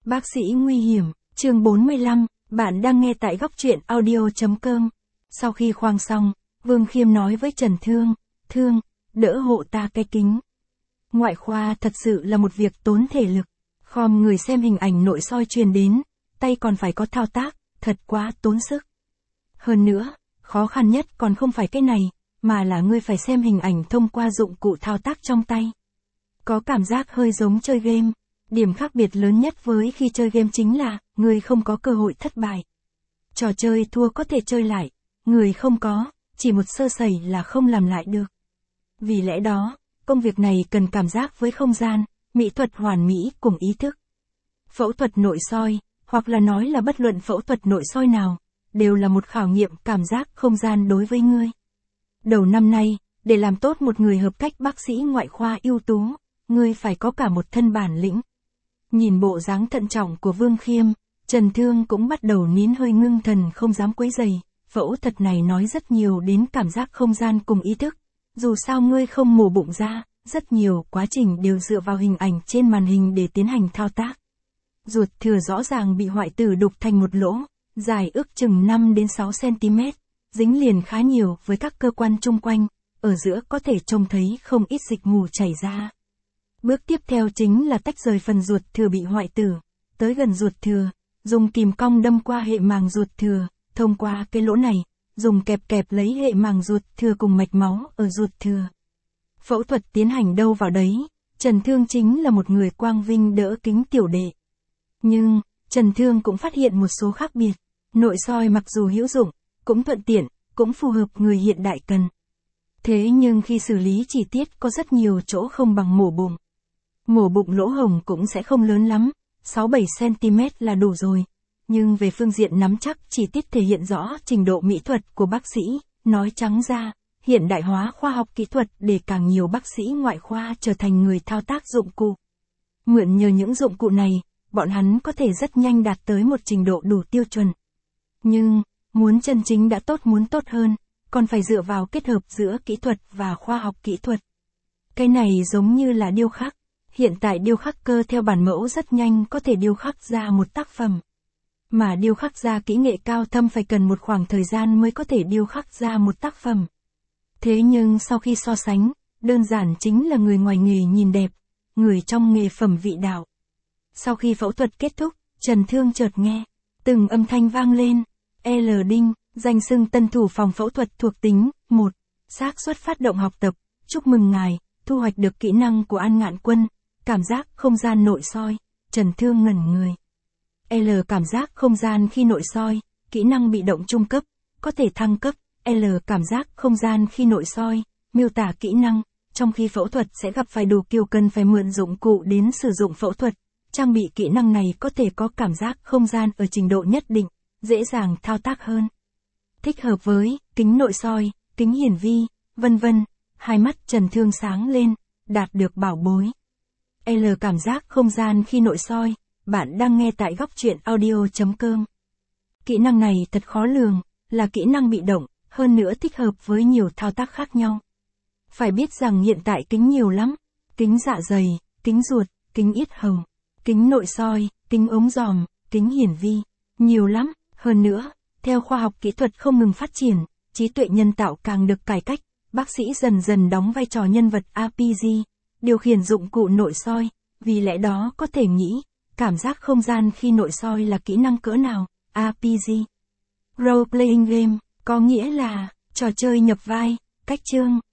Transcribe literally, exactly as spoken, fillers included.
Bác sĩ nguy hiểm, chương bốn mươi lăm, bạn đang nghe tại góc truyện audio chấm com. Sau khi khoang xong, Vương Khiêm nói với Trần Thương, Thương, đỡ hộ ta cái kính. Ngoại khoa thật sự là một việc tốn thể lực. Khom người xem hình ảnh nội soi truyền đến, tay còn phải có thao tác, thật quá tốn sức. Hơn nữa, khó khăn nhất còn không phải cái này, mà là ngươi phải xem hình ảnh thông qua dụng cụ thao tác trong tay. Có cảm giác hơi giống chơi game. Điểm khác biệt lớn nhất với khi chơi game chính là, người không có cơ hội thất bại. Trò chơi thua có thể chơi lại, người không có, chỉ một sơ sẩy là không làm lại được. Vì lẽ đó, công việc này cần cảm giác với không gian, mỹ thuật hoàn mỹ cùng ý thức. Phẫu thuật nội soi, hoặc là nói là bất luận phẫu thuật nội soi nào, đều là một khảo nghiệm cảm giác không gian đối với ngươi. Đầu năm nay, để làm tốt một người hợp cách bác sĩ ngoại khoa ưu tú, ngươi phải có cả một thân bản lĩnh. Nhìn bộ dáng thận trọng của Vương Khiêm, Trần Thương cũng bắt đầu nín hơi ngưng thần không dám quấy rầy. Phẫu thuật này nói rất nhiều đến cảm giác không gian cùng ý thức. Dù sao ngươi không mổ bụng ra, rất nhiều quá trình đều dựa vào hình ảnh trên màn hình để tiến hành thao tác. Ruột thừa rõ ràng bị hoại tử đục thành một lỗ, dài ước chừng năm đến sáu xăng-ti-mét, dính liền khá nhiều với các cơ quan chung quanh, ở giữa có thể trông thấy không ít dịch mù chảy ra. Bước tiếp theo chính là tách rời phần ruột thừa bị hoại tử, tới gần ruột thừa, dùng kìm cong đâm qua hệ màng ruột thừa, thông qua cái lỗ này, dùng kẹp kẹp lấy hệ màng ruột thừa cùng mạch máu ở ruột thừa. Phẫu thuật tiến hành đâu vào đấy, Trần Thương chính là một người quang vinh đỡ kính tiểu đệ. Nhưng, Trần Thương cũng phát hiện một số khác biệt, nội soi mặc dù hữu dụng, cũng thuận tiện, cũng phù hợp người hiện đại cần. Thế nhưng khi xử lý chi tiết có rất nhiều chỗ không bằng mổ bụng. Mổ bụng lỗ hổng cũng sẽ không lớn lắm, sáu bảy xăng-ti-mét là đủ rồi. Nhưng về phương diện nắm chắc chi tiết thể hiện rõ trình độ mỹ thuật của bác sĩ, nói trắng ra, hiện đại hóa khoa học kỹ thuật để càng nhiều bác sĩ ngoại khoa trở thành người thao tác dụng cụ. Mượn nhờ những dụng cụ này, bọn hắn có thể rất nhanh đạt tới một trình độ đủ tiêu chuẩn. Nhưng, muốn chân chính đã tốt muốn tốt hơn, còn phải dựa vào kết hợp giữa kỹ thuật và khoa học kỹ thuật. Cái này giống như là điêu khắc. Hiện tại điêu khắc cơ theo bản mẫu rất nhanh có thể điêu khắc ra một tác phẩm. Mà điêu khắc ra kỹ nghệ cao thâm phải cần một khoảng thời gian mới có thể điêu khắc ra một tác phẩm. Thế nhưng sau khi so sánh, đơn giản chính là người ngoài nghề nhìn đẹp, người trong nghề phẩm vị đạo. Sau khi phẫu thuật kết thúc, Trần Thương chợt nghe, từng âm thanh vang lên, L. Đinh, danh xưng tân thủ phòng phẫu thuật thuộc tính, một, xác suất phát động học tập, chúc mừng ngài, thu hoạch được kỹ năng của An Ngạn Quân. Cảm giác không gian nội soi, Trần Thương ngẩn người. L. Cảm giác không gian khi nội soi, kỹ năng bị động trung cấp, có thể thăng cấp. L. Cảm giác không gian khi nội soi, miêu tả kỹ năng, trong khi phẫu thuật sẽ gặp phải đủ kiểu cần phải mượn dụng cụ đến sử dụng phẫu thuật. Trang bị kỹ năng này có thể có cảm giác không gian ở trình độ nhất định, dễ dàng thao tác hơn. Thích hợp với kính nội soi, kính hiển vi, vân vân. Hai mắt Trần Thương sáng lên, đạt được bảo bối. L. Cảm giác không gian khi nội soi, bạn đang nghe tại góc truyện audio chấm com. Kỹ năng này thật khó lường, là kỹ năng bị động, hơn nữa thích hợp với nhiều thao tác khác nhau. Phải biết rằng hiện tại kính nhiều lắm, kính dạ dày, kính ruột, kính yết hầu, kính nội soi, kính ống giòm, kính hiển vi, nhiều lắm, hơn nữa, theo khoa học kỹ thuật không ngừng phát triển, trí tuệ nhân tạo càng được cải cách, bác sĩ dần dần đóng vai trò nhân vật rờ pê giê. Điều khiển dụng cụ nội soi, vì lẽ đó có thể nghĩ, cảm giác không gian khi nội soi là kỹ năng cỡ nào, rờ pê giê. Role Playing Game, có nghĩa là, trò chơi nhập vai, cách chương.